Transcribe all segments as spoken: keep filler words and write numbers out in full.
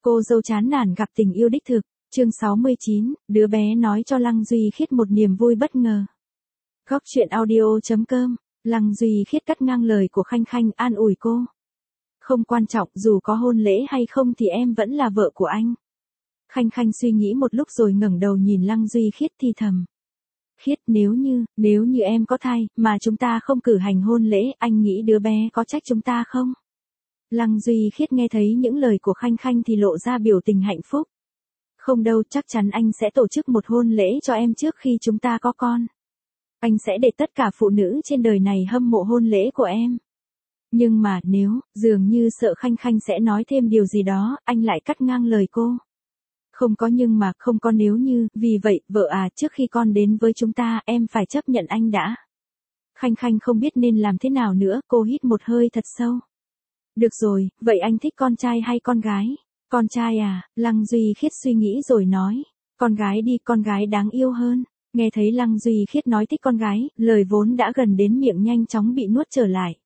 Cô dâu chán nản gặp tình yêu đích thực, chương sáu mươi chín, đứa bé nói cho Lăng Duy Khiết một niềm vui bất ngờ. Góc truyện audio.com, Lăng Duy Khiết cắt ngang lời của Khanh Khanh an ủi cô. Không quan trọng, dù có hôn lễ hay không thì em vẫn là vợ của anh. Khanh Khanh suy nghĩ một lúc rồi ngẩng đầu nhìn Lăng Duy Khiết thì thầm. Khiết, nếu như, nếu như em có thai, mà chúng ta không cử hành hôn lễ, anh nghĩ đứa bé có trách chúng ta không? Lăng Duy Khiết nghe thấy những lời của Khanh Khanh thì lộ ra biểu tình hạnh phúc. Không đâu, chắc chắn anh sẽ tổ chức một hôn lễ cho em trước khi chúng ta có con. Anh sẽ để tất cả phụ nữ trên đời này hâm mộ hôn lễ của em. Nhưng mà, nếu, dường như sợ Khanh Khanh sẽ nói thêm điều gì đó, anh lại cắt ngang lời cô. Không có nhưng mà, không có nếu như, vì vậy, vợ à, trước khi con đến với chúng ta, em phải chấp nhận anh đã. Khanh Khanh không biết nên làm thế nào nữa, cô hít một hơi thật sâu. Được rồi, vậy anh thích con trai hay con gái? Con trai à, Lăng Duy Khiết suy nghĩ rồi nói. Con gái đi, con gái đáng yêu hơn. Nghe thấy Lăng Duy Khiết nói thích con gái, lời vốn đã gần đến miệng nhanh chóng bị nuốt trở lại.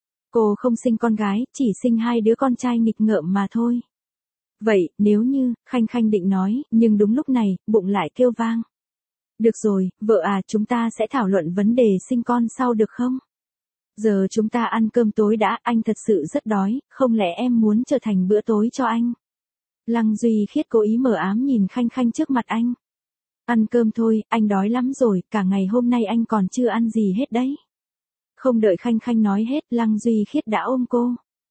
Cô không sinh con gái, chỉ sinh hai đứa con trai nghịch ngợm mà thôi. Vậy, nếu như, Khanh Khanh định nói, nhưng đúng lúc này, bụng lại kêu vang. Được rồi, vợ à, chúng ta sẽ thảo luận vấn đề sinh con sau được không? Giờ chúng ta ăn cơm tối đã, anh thật sự rất đói, không lẽ em muốn trở thành bữa tối cho anh? Lăng Duy Khiết cố ý mờ ám nhìn Khanh Khanh trước mặt anh. Ăn cơm thôi, anh đói lắm rồi, cả ngày hôm nay anh còn chưa ăn gì hết đấy. Không đợi Khanh Khanh nói hết, Lăng Duy Khiết đã ôm cô.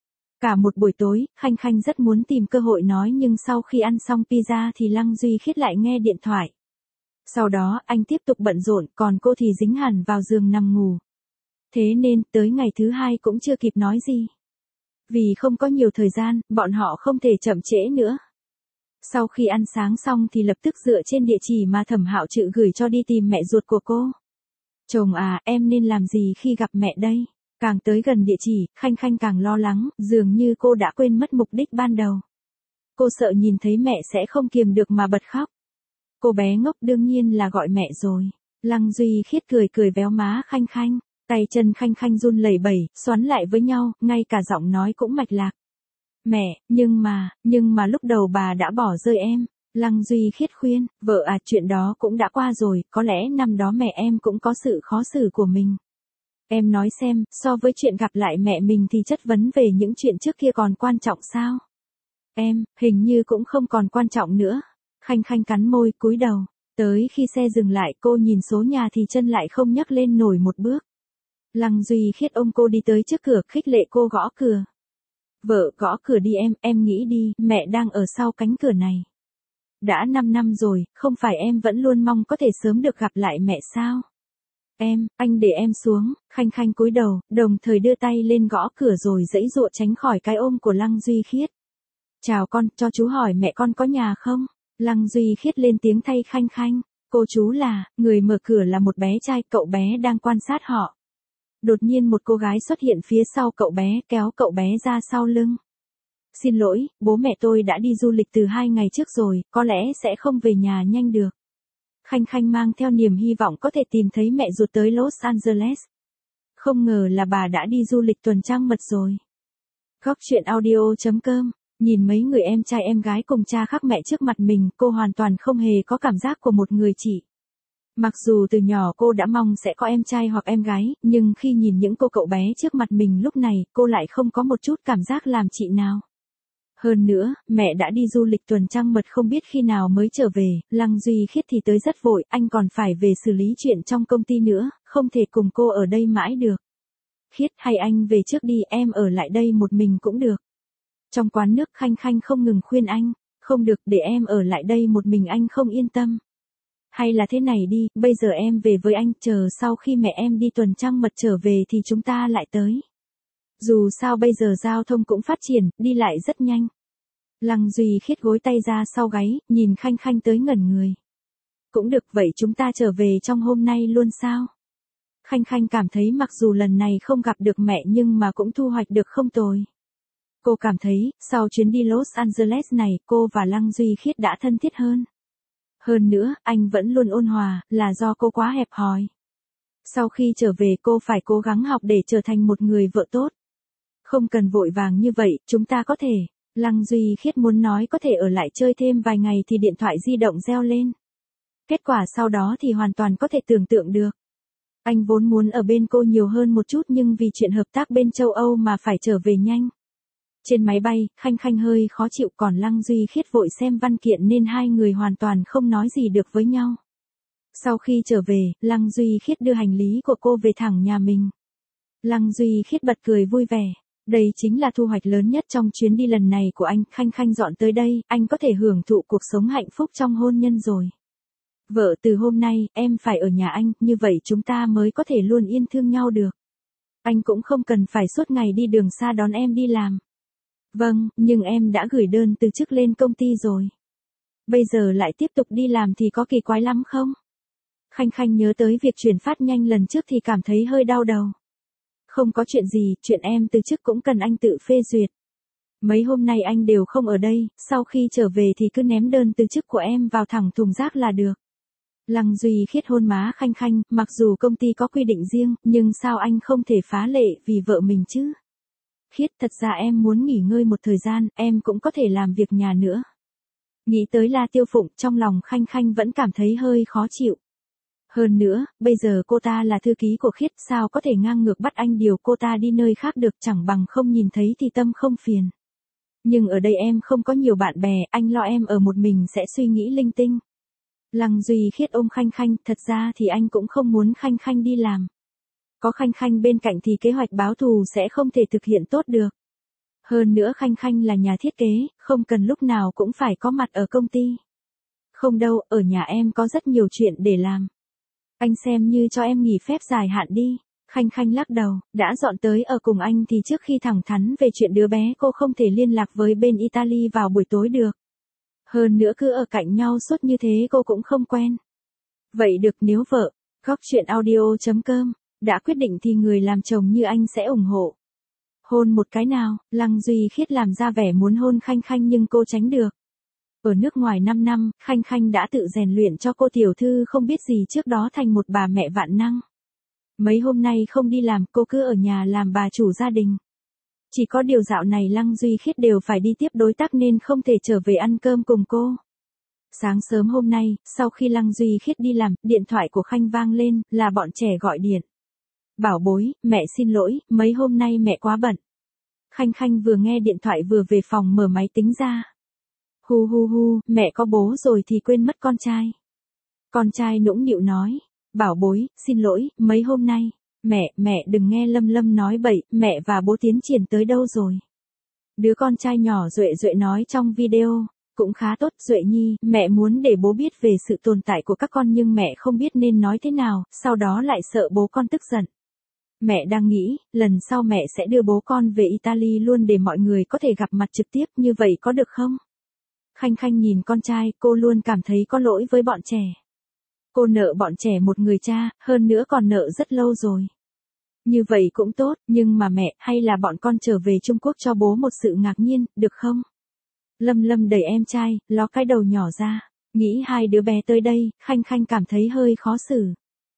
Cả một buổi tối, Khanh Khanh rất muốn tìm cơ hội nói nhưng sau khi ăn xong pizza thì Lăng Duy Khiết lại nghe điện thoại. Sau đó, anh tiếp tục bận rộn, còn cô thì dính hẳn vào giường nằm ngủ. Thế nên, tới ngày thứ hai cũng chưa kịp nói gì. Vì không có nhiều thời gian, bọn họ không thể chậm trễ nữa. Sau khi ăn sáng xong thì lập tức dựa trên địa chỉ mà Thẩm Hạo Trự gửi cho đi tìm mẹ ruột của cô. Chồng à, em nên làm gì khi gặp mẹ đây? Càng tới gần địa chỉ, Khanh Khanh càng lo lắng, dường như cô đã quên mất mục đích ban đầu. Cô sợ nhìn thấy mẹ sẽ không kiềm được mà bật khóc. Cô bé ngốc đương nhiên là gọi mẹ rồi. Lăng Duy Khiết cười cười véo má Khanh Khanh. Tay chân Khanh Khanh run lẩy bẩy, xoắn lại với nhau, ngay cả giọng nói cũng mạch lạc. Mẹ, nhưng mà, nhưng mà lúc đầu bà đã bỏ rơi em. Lăng Duy Khiết khuyên, vợ à, chuyện đó cũng đã qua rồi, có lẽ năm đó mẹ em cũng có sự khó xử của mình. Em nói xem, so với chuyện gặp lại mẹ mình thì chất vấn về những chuyện trước kia còn quan trọng sao? Em, hình như cũng không còn quan trọng nữa. Khanh Khanh cắn môi, cúi đầu. Tới khi xe dừng lại cô nhìn số nhà thì chân lại không nhấc lên nổi một bước. Lăng Duy Khiết ôm cô đi tới trước cửa, khích lệ cô gõ cửa. Vợ, gõ cửa đi em, em nghĩ đi, mẹ đang ở sau cánh cửa này. Đã năm năm rồi, không phải em vẫn luôn mong có thể sớm được gặp lại mẹ sao? Em, anh để em xuống. Khanh Khanh cúi đầu, đồng thời đưa tay lên gõ cửa rồi giãy giụa tránh khỏi cái ôm của Lăng Duy Khiết. Chào con, cho chú hỏi mẹ con có nhà không? Lăng Duy Khiết lên tiếng thay Khanh Khanh. Cô chú là, người mở cửa là một bé trai, cậu bé đang quan sát họ. Đột nhiên một cô gái xuất hiện phía sau cậu bé, kéo cậu bé ra sau lưng. Xin lỗi, bố mẹ tôi đã đi du lịch từ hai ngày trước rồi, có lẽ sẽ không về nhà nhanh được. Khanh Khanh mang theo niềm hy vọng có thể tìm thấy mẹ ruột tới Los Angeles. Không ngờ là bà đã đi du lịch tuần trăng mật rồi. Góc truyện audio.com, nhìn mấy người em trai em gái cùng cha khác mẹ trước mặt mình, cô hoàn toàn không hề có cảm giác của một người chị. Mặc dù từ nhỏ cô đã mong sẽ có em trai hoặc em gái, nhưng khi nhìn những cô cậu bé trước mặt mình lúc này, cô lại không có một chút cảm giác làm chị nào. Hơn nữa, mẹ đã đi du lịch tuần trăng mật không biết khi nào mới trở về, Lăng Duy Khiết thì tới rất vội, anh còn phải về xử lý chuyện trong công ty nữa, không thể cùng cô ở đây mãi được. Khiết, hay anh về trước đi, em ở lại đây một mình cũng được. Trong quán nước Khanh Khanh không ngừng khuyên anh, không được, để em ở lại đây một mình anh không yên tâm. Hay là thế này đi, bây giờ em về với anh, chờ sau khi mẹ em đi tuần trăng mật trở về thì chúng ta lại tới. Dù sao bây giờ giao thông cũng phát triển, đi lại rất nhanh. Lăng Duy Khiết gối tay ra sau gáy, nhìn Khanh Khanh tới ngẩn người. Cũng được, vậy chúng ta trở về trong hôm nay luôn sao? Khanh Khanh cảm thấy mặc dù lần này không gặp được mẹ nhưng mà cũng thu hoạch được không tồi. Cô cảm thấy, sau chuyến đi Los Angeles này, cô và Lăng Duy Khiết đã thân thiết hơn. Hơn nữa, anh vẫn luôn ôn hòa, là do cô quá hẹp hòi. Sau khi trở về cô phải cố gắng học để trở thành một người vợ tốt. Không cần vội vàng như vậy, chúng ta có thể. Lăng Duy Khiết muốn nói có thể ở lại chơi thêm vài ngày thì điện thoại di động reo lên. Kết quả sau đó thì hoàn toàn có thể tưởng tượng được. Anh vốn muốn ở bên cô nhiều hơn một chút nhưng vì chuyện hợp tác bên châu Âu mà phải trở về nhanh. Trên máy bay, Khanh Khanh hơi khó chịu còn Lăng Duy Khiết vội xem văn kiện nên hai người hoàn toàn không nói gì được với nhau. Sau khi trở về, Lăng Duy Khiết đưa hành lý của cô về thẳng nhà mình. Lăng Duy Khiết bật cười vui vẻ. Đây chính là thu hoạch lớn nhất trong chuyến đi lần này của anh. Khanh Khanh dọn tới đây, anh có thể hưởng thụ cuộc sống hạnh phúc trong hôn nhân rồi. Vợ, từ hôm nay, em phải ở nhà anh, như vậy chúng ta mới có thể luôn yên thương nhau được. Anh cũng không cần phải suốt ngày đi đường xa đón em đi làm. Vâng, nhưng em đã gửi đơn từ chức lên công ty rồi. Bây giờ lại tiếp tục đi làm thì có kỳ quái lắm không? Khanh Khanh nhớ tới việc chuyển phát nhanh lần trước thì cảm thấy hơi đau đầu. Không có chuyện gì, chuyện em từ chức cũng cần anh tự phê duyệt. Mấy hôm nay anh đều không ở đây, sau khi trở về thì cứ ném đơn từ chức của em vào thẳng thùng rác là được. Lăng Duy Khiết hôn má Khanh Khanh, mặc dù công ty có quy định riêng, nhưng sao anh không thể phá lệ vì vợ mình chứ? Khiết, thật ra em muốn nghỉ ngơi một thời gian, em cũng có thể làm việc nhà nữa. Nghĩ tới La Tiêu Phụng, trong lòng Khanh Khanh vẫn cảm thấy hơi khó chịu. Hơn nữa, bây giờ cô ta là thư ký của Khiết, sao có thể ngang ngược bắt anh điều cô ta đi nơi khác được, chẳng bằng không nhìn thấy thì tâm không phiền. Nhưng ở đây em không có nhiều bạn bè, anh lo em ở một mình sẽ suy nghĩ linh tinh. Lăng Duy Khiết ôm Khanh Khanh, thật ra thì anh cũng không muốn Khanh Khanh đi làm. Có Khanh Khanh bên cạnh thì kế hoạch báo thù sẽ không thể thực hiện tốt được. Hơn nữa Khanh Khanh là nhà thiết kế, không cần lúc nào cũng phải có mặt ở công ty. Không đâu, ở nhà em có rất nhiều chuyện để làm. Anh xem như cho em nghỉ phép dài hạn đi. Khanh Khanh lắc đầu, đã dọn tới ở cùng anh thì trước khi thẳng thắn về chuyện đứa bé cô không thể liên lạc với bên Italy vào buổi tối được. Hơn nữa cứ ở cạnh nhau suốt như thế cô cũng không quen. Vậy được, nếu vợ, góc chuyện audio chấm com, đã quyết định thì người làm chồng như anh sẽ ủng hộ. Hôn một cái nào, Lăng Duy Khiết làm ra vẻ muốn hôn Khanh Khanh nhưng cô tránh được. Ở nước ngoài năm năm, Khanh Khanh đã tự rèn luyện cho cô tiểu thư không biết gì trước đó thành một bà mẹ vạn năng. Mấy hôm nay không đi làm, cô cứ ở nhà làm bà chủ gia đình. Chỉ có điều dạo này Lăng Duy Khiết đều phải đi tiếp đối tác nên không thể trở về ăn cơm cùng cô. Sáng sớm hôm nay, sau khi Lăng Duy Khiết đi làm, điện thoại của Khanh vang lên, là bọn trẻ gọi điện. Bảo bối, mẹ xin lỗi, mấy hôm nay mẹ quá bận. Khanh Khanh vừa nghe điện thoại vừa về phòng mở máy tính ra. Hu hu hu, mẹ có bố rồi thì quên mất con trai. Con trai nũng nịu nói. Bảo bối, xin lỗi, mấy hôm nay. Mẹ, mẹ đừng nghe Lâm Lâm nói bậy, mẹ và bố tiến triển tới đâu rồi. Đứa con trai nhỏ Duệ Duệ nói trong video. Cũng khá tốt, Duệ Nhi, mẹ muốn để bố biết về sự tồn tại của các con nhưng mẹ không biết nên nói thế nào, sau đó lại sợ bố con tức giận. Mẹ đang nghĩ, lần sau mẹ sẽ đưa bố con về Italy luôn để mọi người có thể gặp mặt trực tiếp, như vậy có được không? Khanh Khanh nhìn con trai, cô luôn cảm thấy có lỗi với bọn trẻ. Cô nợ bọn trẻ một người cha, hơn nữa còn nợ rất lâu rồi. Như vậy cũng tốt, nhưng mà mẹ, hay là bọn con trở về Trung Quốc cho bố một sự ngạc nhiên, được không? Lâm Lâm đẩy em trai, ló cái đầu nhỏ ra. Nghĩ hai đứa bé tới đây, Khanh Khanh cảm thấy hơi khó xử.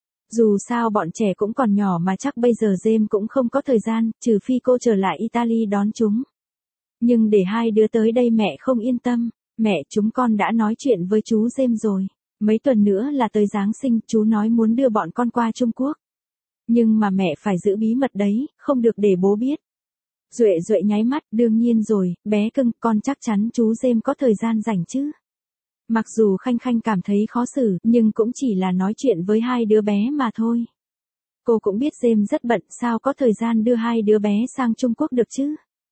Dù sao bọn trẻ cũng còn nhỏ mà chắc bây giờ James cũng không có thời gian, trừ phi cô trở lại Italy đón chúng. Nhưng để hai đứa tới đây mẹ không yên tâm. Mẹ, chúng con đã nói chuyện với chú James rồi. Mấy tuần nữa là tới Giáng sinh, chú nói muốn đưa bọn con qua Trung Quốc. Nhưng mà mẹ phải giữ bí mật đấy, không được để bố biết. Duệ Duệ nháy mắt, đương nhiên rồi, bé cưng, con chắc chắn chú James có thời gian rảnh chứ. Mặc dù Khanh Khanh cảm thấy khó xử, nhưng cũng chỉ là nói chuyện với hai đứa bé mà thôi. Cô cũng biết James rất bận, sao có thời gian đưa hai đứa bé sang Trung Quốc được chứ.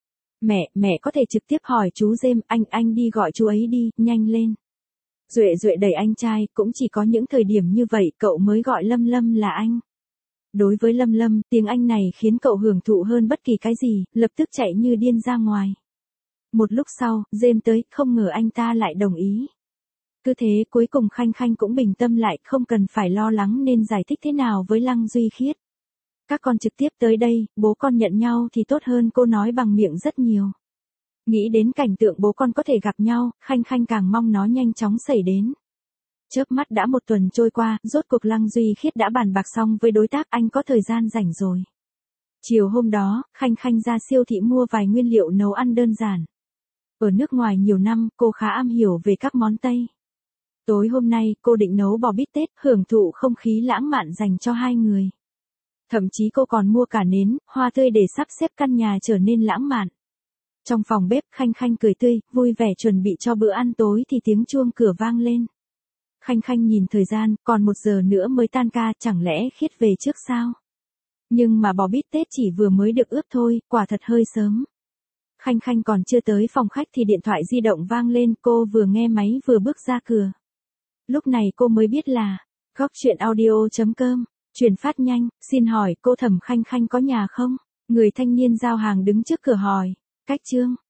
Mẹ, mẹ có thể trực tiếp hỏi chú James, anh, anh đi gọi chú ấy đi, nhanh lên. Duệ Duệ đẩy anh trai, cũng chỉ có những thời điểm như vậy cậu mới gọi Lâm Lâm là anh. Đối với Lâm Lâm, tiếng Anh này khiến cậu hưởng thụ hơn bất kỳ cái gì, lập tức chạy như điên ra ngoài. Một lúc sau, James tới, không ngờ anh ta lại đồng ý. Cứ thế cuối cùng Khanh Khanh cũng bình tâm lại, không cần phải lo lắng nên giải thích thế nào với Lăng Duy Khiết. Các con trực tiếp tới đây, bố con nhận nhau thì tốt hơn, cô nói bằng miệng rất nhiều. Nghĩ đến cảnh tượng bố con có thể gặp nhau, Khanh Khanh càng mong nó nhanh chóng xảy đến. Chớp mắt đã một tuần trôi qua, rốt cuộc Lăng Duy Khiết đã bàn bạc xong với đối tác, anh có thời gian rảnh rồi. Chiều hôm đó, Khanh Khanh ra siêu thị mua vài nguyên liệu nấu ăn đơn giản. Ở nước ngoài nhiều năm, cô khá am hiểu về các món Tây. Tối hôm nay, cô định nấu bò bít tết, hưởng thụ không khí lãng mạn dành cho hai người. Thậm chí cô còn mua cả nến, hoa tươi để sắp xếp căn nhà trở nên lãng mạn. Trong phòng bếp, Khanh Khanh cười tươi, vui vẻ chuẩn bị cho bữa ăn tối thì tiếng chuông cửa vang lên. Khanh Khanh nhìn thời gian, còn một giờ nữa mới tan ca, chẳng lẽ Khiết về trước sao? Nhưng mà bò bít tết chỉ vừa mới được ướp thôi, quả thật hơi sớm. Khanh Khanh còn chưa tới phòng khách thì điện thoại di động vang lên, cô vừa nghe máy vừa bước ra cửa. Lúc này cô mới biết là, góc chuyện audio chấm com, truyền phát nhanh, xin hỏi cô Thẩm Khanh Khanh có nhà không? Người thanh niên giao hàng đứng trước cửa hỏi, cách Trương.